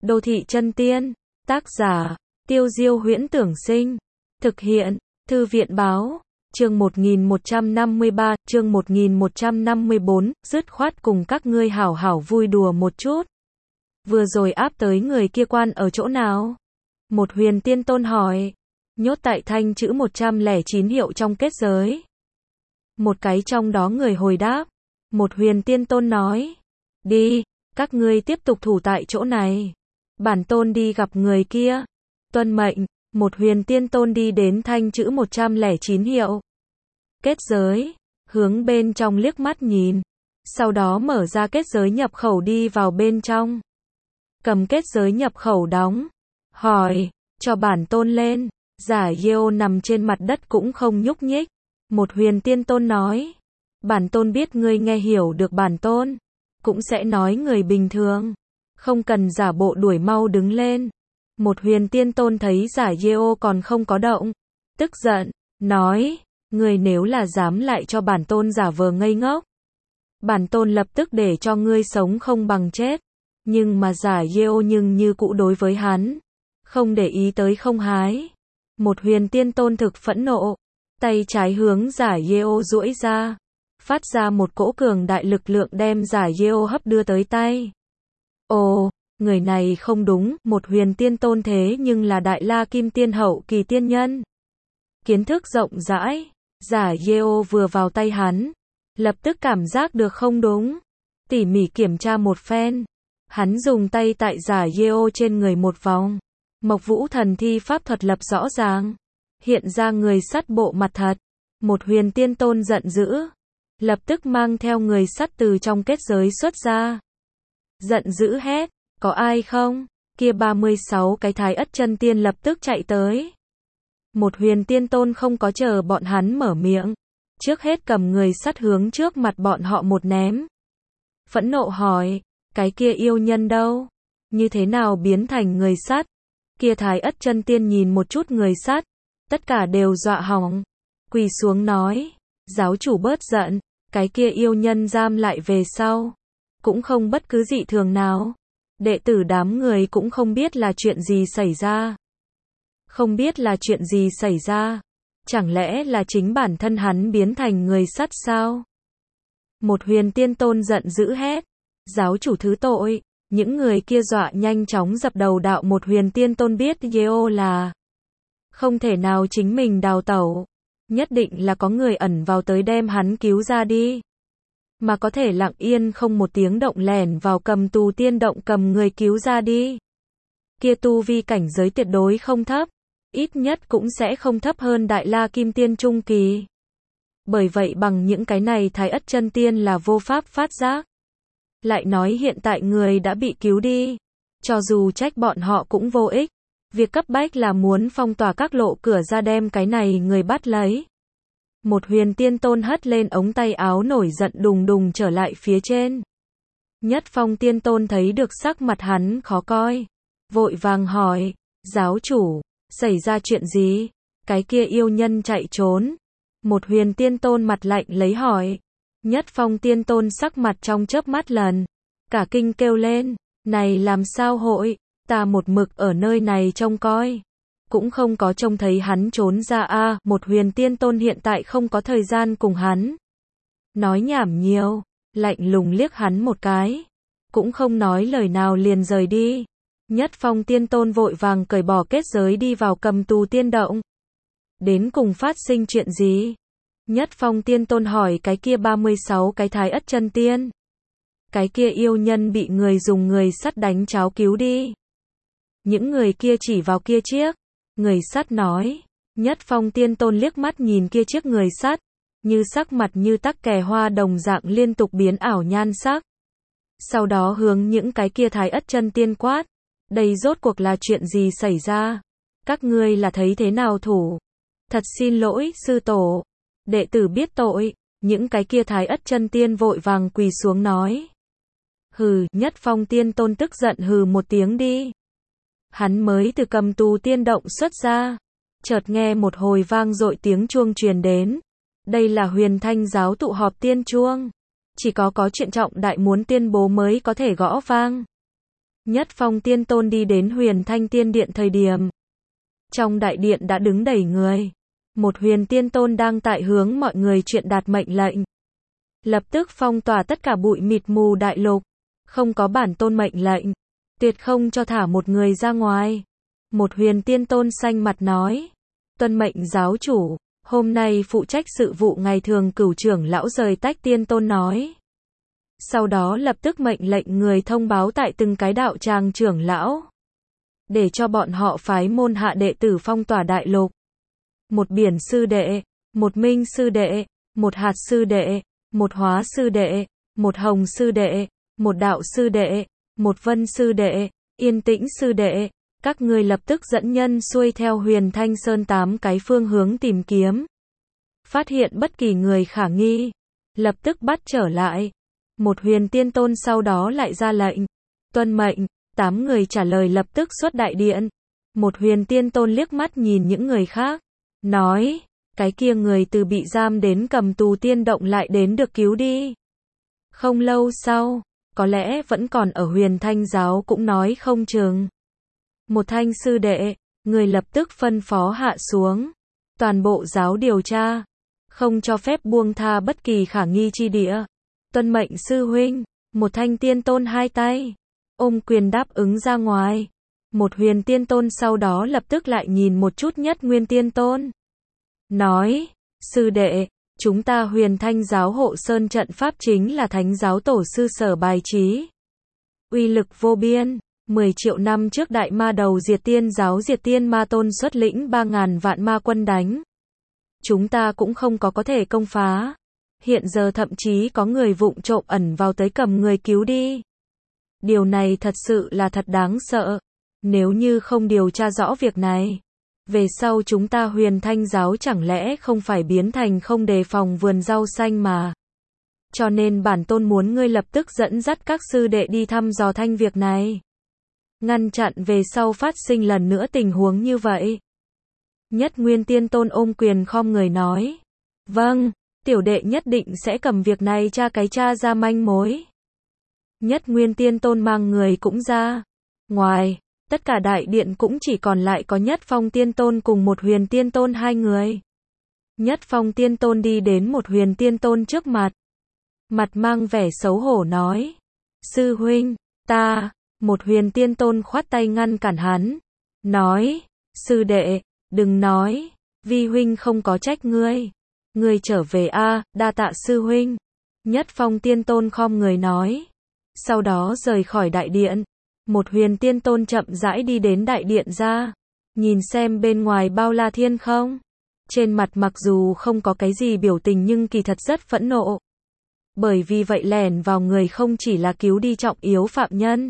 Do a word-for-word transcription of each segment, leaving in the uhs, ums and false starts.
Đô thị chân tiên, tác giả, Tiêu Diêu Huyễn Tưởng Sinh, thực hiện, Thư viện Báo, chương một nghìn một trăm năm mươi ba, chương một nghìn một trăm năm mươi bốn, dứt khoát cùng các ngươi hảo hảo vui đùa một chút. Vừa rồi áp tới người kia quan ở chỗ nào? Một huyền tiên tôn hỏi. Nhốt tại thanh chữ một trăm lẻ chín hiệu trong kết giới. Một cái trong đó người hồi đáp. Một huyền tiên tôn nói. Đi, các ngươi tiếp tục thủ tại chỗ này. Bản tôn đi gặp người kia. Tuân mệnh, một huyền tiên tôn đi đến thanh chữ một trăm lẻ chín hiệu. Kết giới, hướng bên trong liếc mắt nhìn. Sau đó mở ra kết giới nhập khẩu đi vào bên trong. Cầm kết giới nhập khẩu đóng. Hỏi, cho bản tôn lên. Giả Diêu nằm trên mặt đất cũng không nhúc nhích. Một huyền tiên tôn nói. Bản tôn biết ngươi nghe hiểu được bản tôn. Cũng sẽ nói người bình thường. Không cần giả bộ đuổi mau đứng lên. Một huyền tiên tôn thấy giả Diêu còn không có động. Tức giận, nói. Ngươi nếu là dám lại cho bản tôn giả vờ ngây ngốc. Bản tôn lập tức để cho ngươi sống không bằng chết. Nhưng mà giả Diêu nhưng như cũ đối với hắn. Không để ý tới không hái. Một huyền tiên tôn thực phẫn nộ. Tay trái hướng giả Diêu duỗi ra. Phát ra một cỗ cường đại lực lượng đem giả Diêu hấp đưa tới tay. Ồ, người này không đúng, một huyền tiên tôn thế nhưng là đại la kim tiên hậu kỳ tiên nhân. Kiến thức rộng rãi, giả Diêu vừa vào tay hắn. Lập tức cảm giác được không đúng. Tỉ mỉ kiểm tra một phen. Hắn dùng tay tại giả Diêu trên người một vòng. Mộc Vũ thần thi pháp thuật lập rõ ràng. Hiện ra người sắt bộ mặt thật. Một huyền tiên tôn giận dữ. Lập tức mang theo người sắt từ trong kết giới xuất ra. Giận dữ hét. Có ai không? Kia ba mươi sáu cái thái ất chân tiên lập tức chạy tới. Một huyền tiên tôn không có chờ bọn hắn mở miệng. Trước hết cầm người sắt hướng trước mặt bọn họ một ném. Phẫn nộ hỏi. Cái kia yêu nhân đâu? Như thế nào biến thành người sắt? Kia thái ất chân tiên nhìn một chút người sắt. Tất cả đều dọa hỏng. Quỳ xuống nói. Giáo chủ bớt giận. Cái kia yêu nhân giam lại về sau. Cũng không bất cứ dị thường nào. Đệ tử đám người cũng không biết là chuyện gì xảy ra. Không biết là chuyện gì xảy ra. Chẳng lẽ là chính bản thân hắn biến thành người sắt sao? Một huyền tiên tôn giận dữ hét. Giáo chủ thứ tội. Những người kia dọa nhanh chóng dập đầu đạo. Một huyền tiên tôn biết Diêu là không thể nào chính mình đào tẩu. Nhất định là có người ẩn vào tới đem hắn cứu ra đi. Mà có thể lặng yên không một tiếng động lẻn vào cầm tù tiên động cầm người cứu ra đi. Kia tu vi cảnh giới tuyệt đối không thấp. Ít nhất cũng sẽ không thấp hơn đại la kim tiên trung kỳ. Bởi vậy bằng những cái này thái ất chân tiên là vô pháp phát giác. Lại nói hiện tại người đã bị cứu đi. Cho dù trách bọn họ cũng vô ích. Việc cấp bách là muốn phong tỏa các lộ cửa ra đem cái này người bắt lấy. Một huyền tiên tôn hất lên ống tay áo nổi giận đùng đùng trở lại phía trên. Nhất phong tiên tôn thấy được sắc mặt hắn khó coi. Vội vàng hỏi, giáo chủ, xảy ra chuyện gì? Cái kia yêu nhân chạy trốn. Một huyền tiên tôn mặt lạnh lấy hỏi. Nhất phong tiên tôn sắc mặt trong chớp mắt lần. Cả kinh kêu lên, này làm sao hội, ta một mực ở nơi này trông coi. Cũng không có trông thấy hắn trốn ra a à, một huyền tiên tôn hiện tại không có thời gian cùng hắn. Nói nhảm nhiều, lạnh lùng liếc hắn một cái. Cũng không nói lời nào liền rời đi. Nhất phong tiên tôn vội vàng cởi bỏ kết giới đi vào cầm tù tiên động. Đến cùng phát sinh chuyện gì? Nhất phong tiên tôn hỏi cái kia ba mươi sáu cái thái ất chân tiên. Cái kia yêu nhân bị người dùng người sắt đánh cháo cứu đi. Những người kia chỉ vào kia chiếc. Người sắt nói. Nhất phong tiên tôn liếc mắt nhìn kia chiếc người sắt. Như sắc mặt như tắc kè hoa đồng dạng liên tục biến ảo nhan sắc. Sau đó hướng những cái kia thái ất chân tiên quát. Đây rốt cuộc là chuyện gì xảy ra? Các ngươi là thấy thế nào thủ? Thật xin lỗi, sư tổ. Đệ tử biết tội. Những cái kia thái ất chân tiên vội vàng quỳ xuống nói. Hừ, nhất phong tiên tôn tức giận hừ một tiếng đi. Hắn mới từ cầm tù tiên động xuất ra. Chợt nghe một hồi vang dội tiếng chuông truyền đến. Đây là huyền thanh giáo tụ họp tiên chuông. Chỉ có có chuyện trọng đại muốn tuyên bố mới có thể gõ vang. Nhất Phong Tiên Tôn đi đến Huyền Thanh Tiên Điện thời điểm. Trong đại điện đã đứng đầy người. Một Huyền Tiên Tôn đang tại hướng mọi người truyền đạt mệnh lệnh. Lập tức phong tỏa tất cả bụi mịt mù đại lục. Không có bản tôn mệnh lệnh. Tuyệt không cho thả một người ra ngoài. Một Huyền Tiên Tôn xanh mặt nói. Tuân mệnh giáo chủ. Hôm nay phụ trách sự vụ ngày thường Cửu trưởng lão rời tách Tiên Tôn nói. Sau đó lập tức mệnh lệnh người thông báo tại từng cái đạo tràng trưởng lão. Để cho bọn họ phái môn hạ đệ tử phong tỏa đại lục. Một biển sư đệ, một minh sư đệ, một hạt sư đệ, một hóa sư đệ, một hồng sư đệ, một đạo sư đệ, một vân sư đệ, yên tĩnh sư đệ. Các ngươi lập tức dẫn nhân xuôi theo Huyền Thanh Sơn tám cái phương hướng tìm kiếm. Phát hiện bất kỳ người khả nghi. Lập tức bắt trở lại. Một Huyền Tiên Tôn sau đó lại ra lệnh. Tuân mệnh, tám người trả lời lập tức xuất đại điện. Một Huyền Tiên Tôn liếc mắt nhìn những người khác. Nói, cái kia người từ bị giam đến cầm tù tiên động lại đến được cứu đi. Không lâu sau, có lẽ vẫn còn ở Huyền Thanh giáo cũng nói không chừng. Một Thanh sư đệ, người lập tức phân phó hạ xuống. Toàn bộ giáo điều tra. Không cho phép buông tha bất kỳ khả nghi chi địa. Tuân mệnh sư huynh. Một Thanh Tiên Tôn hai tay. Ôm quyền đáp ứng ra ngoài. Một Huyền Tiên Tôn sau đó lập tức lại nhìn một chút Nhất Nguyên Tiên Tôn. Nói, sư đệ, chúng ta Huyền Thanh giáo hộ sơn trận pháp chính là thánh giáo tổ sư sở bài trí. Uy lực vô biên. mười triệu năm trước đại ma đầu diệt tiên giáo diệt tiên ma tôn xuất lĩnh ba ngàn vạn ma quân đánh. Chúng ta cũng không có có thể công phá. Hiện giờ thậm chí có người vụng trộm ẩn vào tới cầm người cứu đi. Điều này thật sự là thật đáng sợ. Nếu như không điều tra rõ việc này, về sau chúng ta Huyền Thanh giáo chẳng lẽ không phải biến thành không đề phòng vườn rau xanh mà. Cho nên bản tôn muốn ngươi lập tức dẫn dắt các sư đệ đi thăm dò thanh việc này. Ngăn chặn về sau phát sinh lần nữa tình huống như vậy. Nhất Nguyên Tiên Tôn ôm quyền khom người nói. Vâng, tiểu đệ nhất định sẽ cầm việc này tra cái tra ra manh mối. Nhất Nguyên Tiên Tôn mang người cũng ra. Ngoài, tất cả đại điện cũng chỉ còn lại có Nhất Phong Tiên Tôn cùng một Huyền Tiên Tôn hai người. Nhất Phong Tiên Tôn đi đến một Huyền Tiên Tôn trước mặt. Mặt mang vẻ xấu hổ nói. Sư huynh, ta, một Huyền Tiên Tôn khoát tay ngăn cản hắn. Nói, sư đệ, đừng nói, vi huynh không có trách ngươi. Ngươi trở về a, đa tạ sư huynh. Nhất Phong Tiên Tôn khom người nói. Sau đó rời khỏi đại điện. Một Huyền Tiên Tôn chậm rãi đi đến đại điện ra. Nhìn xem bên ngoài bao la thiên không. Trên mặt mặc dù không có cái gì biểu tình nhưng kỳ thật rất phẫn nộ. Bởi vì vậy lẻn vào người không chỉ là cứu đi trọng yếu phạm nhân.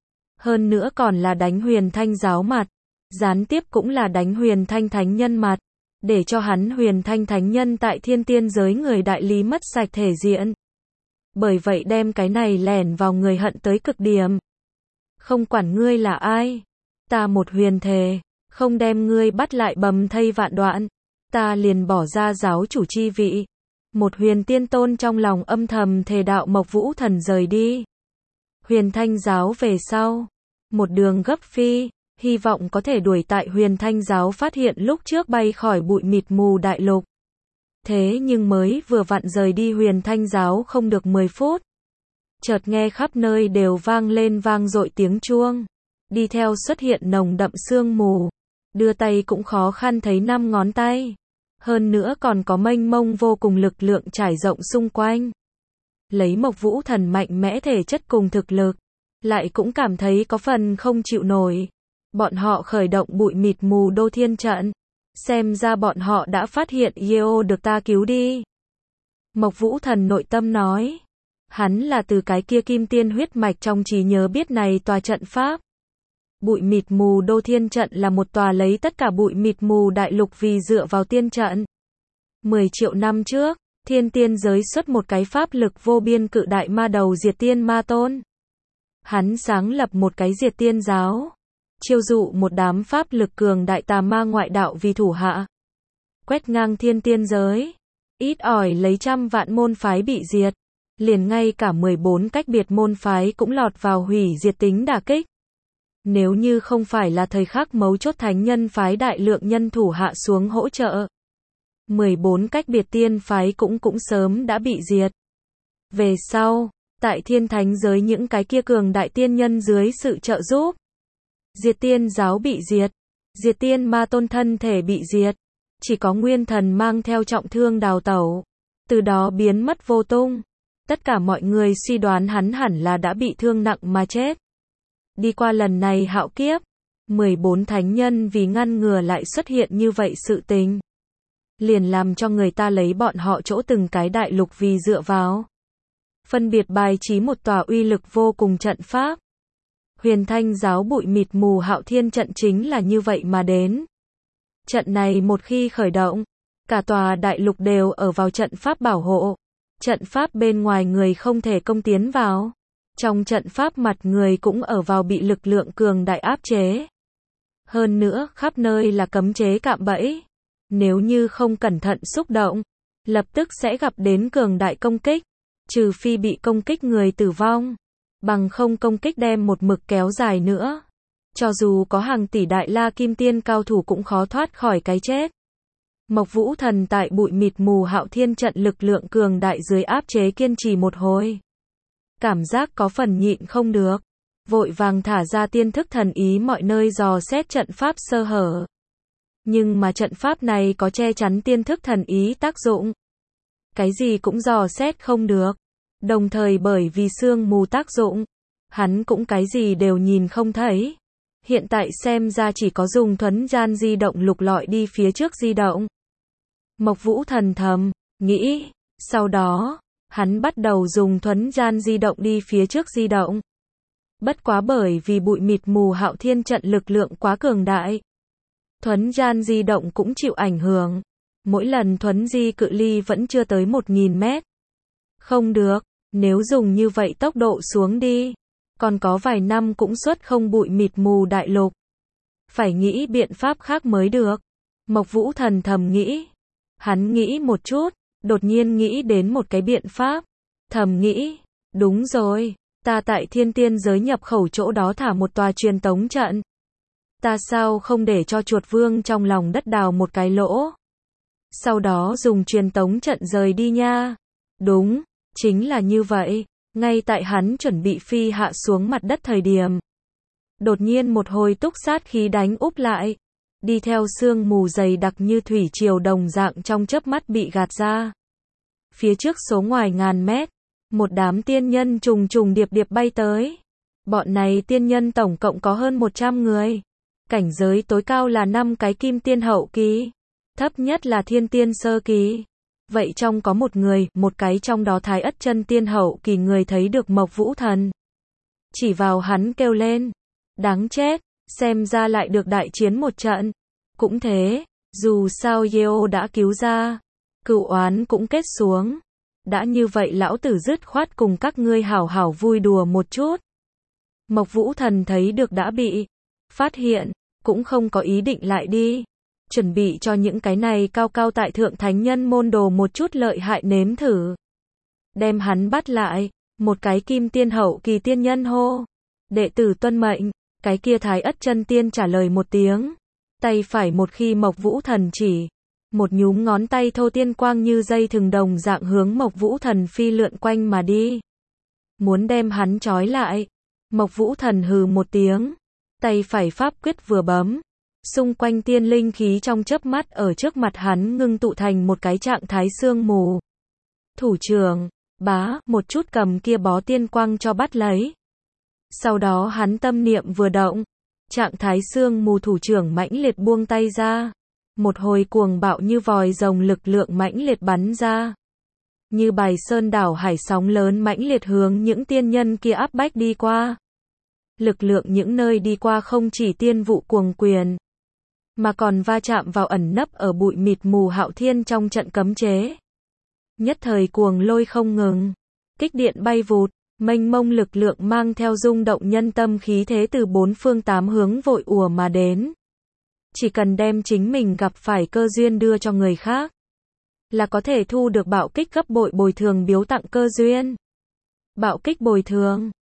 Hơn nữa còn là đánh Huyền Thanh giáo mặt. Gián tiếp cũng là đánh Huyền Thanh thánh nhân mặt. Để cho hắn Huyền Thanh thánh nhân tại thiên tiên giới người đại lý mất sạch thể diện. Bởi vậy đem cái này lẻn vào người hận tới cực điểm. Không quản ngươi là ai. Ta một huyền thề. Không đem ngươi bắt lại bầm thây vạn đoạn. Ta liền bỏ ra giáo chủ chi vị. Một Huyền Tiên Tôn trong lòng âm thầm thề đạo Mộc Vũ Thần rời đi. Huyền Thanh giáo về sau. Một đường gấp phi. Hy vọng có thể đuổi tại Huyền Thanh giáo phát hiện lúc trước bay khỏi bụi mịt mù đại lục. Thế nhưng mới vừa vặn rời đi Huyền Thanh giáo không được mười phút. Chợt nghe khắp nơi đều vang lên vang dội tiếng chuông. Đi theo xuất hiện nồng đậm sương mù. Đưa tay cũng khó khăn thấy năm ngón tay. Hơn nữa còn có mênh mông vô cùng lực lượng trải rộng xung quanh. Lấy Mộc Vũ Thần mạnh mẽ thể chất cùng thực lực. Lại cũng cảm thấy có phần không chịu nổi. Bọn họ khởi động bụi mịt mù đô thiên trận. Xem ra bọn họ đã phát hiện Yeo được ta cứu đi. Mộc Vũ Thần nội tâm nói. Hắn là từ cái kia kim tiên huyết mạch trong trí nhớ biết này tòa trận pháp. Bụi mịt mù đô thiên trận là một tòa lấy tất cả bụi mịt mù đại lục vì dựa vào tiên trận. mười triệu năm trước, thiên tiên giới xuất một cái pháp lực vô biên cự đại ma đầu diệt tiên ma tôn. Hắn sáng lập một cái diệt tiên giáo. Chiêu dụ một đám pháp lực cường đại tà ma ngoại đạo vì thủ hạ. Quét ngang thiên tiên giới. Ít ỏi lấy trăm vạn môn phái bị diệt. Liền ngay cả mười bốn cách biệt môn phái cũng lọt vào hủy diệt tính đả kích. Nếu như không phải là thời khắc mấu chốt thánh nhân phái đại lượng nhân thủ hạ xuống hỗ trợ, mười bốn cách biệt tiên phái cũng cũng sớm đã bị diệt. Về sau, tại thiên thánh giới những cái kia cường đại tiên nhân dưới sự trợ giúp, Diệt Tiên giáo bị diệt, Diệt Tiên ma tôn thân thể bị diệt, chỉ có Nguyên Thần mang theo trọng thương đào tẩu, từ đó biến mất vô tung. Tất cả mọi người suy đoán hắn hẳn là đã bị thương nặng mà chết. Đi qua lần này hạo kiếp, mười bốn thánh nhân vì ngăn ngừa lại xuất hiện như vậy sự tình, liền làm cho người ta lấy bọn họ chỗ từng cái đại lục vì dựa vào, phân biệt bài trí một tòa uy lực vô cùng trận pháp. Huyền Thanh giáo bụi mịt mù hạo thiên trận chính là như vậy mà đến. Trận này một khi khởi động, cả tòa đại lục đều ở vào trận pháp bảo hộ. Trận pháp bên ngoài người không thể công tiến vào. Trong trận pháp mặt người cũng ở vào bị lực lượng cường đại áp chế. Hơn nữa, khắp nơi là cấm chế cạm bẫy. Nếu như không cẩn thận xúc động, lập tức sẽ gặp đến cường đại công kích. Trừ phi bị công kích người tử vong, bằng không công kích đem một mực kéo dài nữa. Cho dù có hàng tỷ đại la kim tiên cao thủ cũng khó thoát khỏi cái chết. Mộc Vũ Thần tại bụi mịt mù hạo thiên trận lực lượng cường đại dưới áp chế kiên trì một hồi. Cảm giác có phần nhịn không được. Vội vàng thả ra tiên thức thần ý mọi nơi dò xét trận pháp sơ hở. Nhưng mà trận pháp này có che chắn tiên thức thần ý tác dụng. Cái gì cũng dò xét không được. Đồng thời bởi vì sương mù tác dụng, hắn cũng cái gì đều nhìn không thấy. Hiện tại xem ra chỉ có dùng thuấn gian di động lục lọi đi phía trước di động. Mộc Vũ Thần thầm nghĩ, sau đó, hắn bắt đầu dùng thuấn gian di động đi phía trước di động. Bất quá bởi vì bụi mịt mù hạo thiên trận lực lượng quá cường đại, thuấn gian di động cũng chịu ảnh hưởng. Mỗi lần thuấn di cự ly vẫn chưa tới một nghìn mét. Không được, nếu dùng như vậy tốc độ xuống đi, còn có vài năm cũng xuất không bụi mịt mù đại lục. Phải nghĩ biện pháp khác mới được. Mộc Vũ Thần thầm nghĩ. Hắn nghĩ một chút, đột nhiên nghĩ đến một cái biện pháp. Thầm nghĩ, đúng rồi, ta tại thiên tiên giới nhập khẩu chỗ đó thả một tòa truyền tống trận. Ta sao không để cho chuột vương trong lòng đất đào một cái lỗ. Sau đó dùng truyền tống trận rời đi nha. Đúng, chính là như vậy. Ngay tại hắn chuẩn bị phi hạ xuống mặt đất thời điểm, đột nhiên một hồi túc sát khí đánh úp lại, đi theo sương mù dày đặc như thủy triều đồng dạng trong chớp mắt bị gạt ra. Phía trước số ngoài ngàn mét, một đám tiên nhân trùng trùng điệp điệp bay tới. Bọn này tiên nhân tổng cộng có hơn một trăm người. Cảnh giới tối cao là năm cái kim tiên hậu kỳ, thấp nhất là thiên tiên sơ kỳ. Vậy trong có một người, một cái trong đó thái ất chân tiên hậu kỳ người thấy được Mộc Vũ Thần. Chỉ vào hắn kêu lên. Đáng chết, xem ra lại được đại chiến một trận. Cũng thế, dù sao Yeo đã cứu ra, cửu oán cũng kết xuống. Đã như vậy lão tử dứt khoát cùng các ngươi hảo hảo vui đùa một chút. Mộc Vũ Thần thấy được đã bị phát hiện, cũng không có ý định lại đi. Chuẩn bị cho những cái này cao cao tại thượng thánh nhân môn đồ một chút lợi hại nếm thử. Đem hắn bắt lại, một cái kim tiên hậu kỳ tiên nhân hô. Đệ tử tuân mệnh, cái kia thái ất chân tiên trả lời một tiếng. Tay phải một khi Mộc Vũ Thần chỉ, một nhúm ngón tay thô tiên quang như dây thừng đồng dạng hướng Mộc Vũ Thần phi lượn quanh mà đi. Muốn đem hắn trói lại. Mộc Vũ Thần hừ một tiếng, tay phải pháp quyết vừa bấm. Xung quanh tiên linh khí trong chớp mắt ở trước mặt hắn ngưng tụ thành một cái trạng thái sương mù. Thủ trưởng, bá, một chút cầm kia bó tiên quang cho bắt lấy. Sau đó hắn tâm niệm vừa động, trạng thái sương mù thủ trưởng mãnh liệt buông tay ra. Một hồi cuồng bạo như vòi rồng lực lượng mãnh liệt bắn ra. Như bài sơn đảo hải sóng lớn mãnh liệt hướng những tiên nhân kia áp bách đi qua. Lực lượng những nơi đi qua không chỉ tiên vụ cuồng quyền, mà còn va chạm vào ẩn nấp ở bụi mịt mù hạo thiên trong trận cấm chế. Nhất thời cuồng lôi không ngừng, kích điện bay vụt, mênh mông lực lượng mang theo rung động nhân tâm khí thế từ bốn phương tám hướng vội ùa mà đến. Chỉ cần đem chính mình gặp phải cơ duyên đưa cho người khác, là có thể thu được bạo kích gấp bội bồi thường biếu tặng cơ duyên. Bạo kích bồi thường,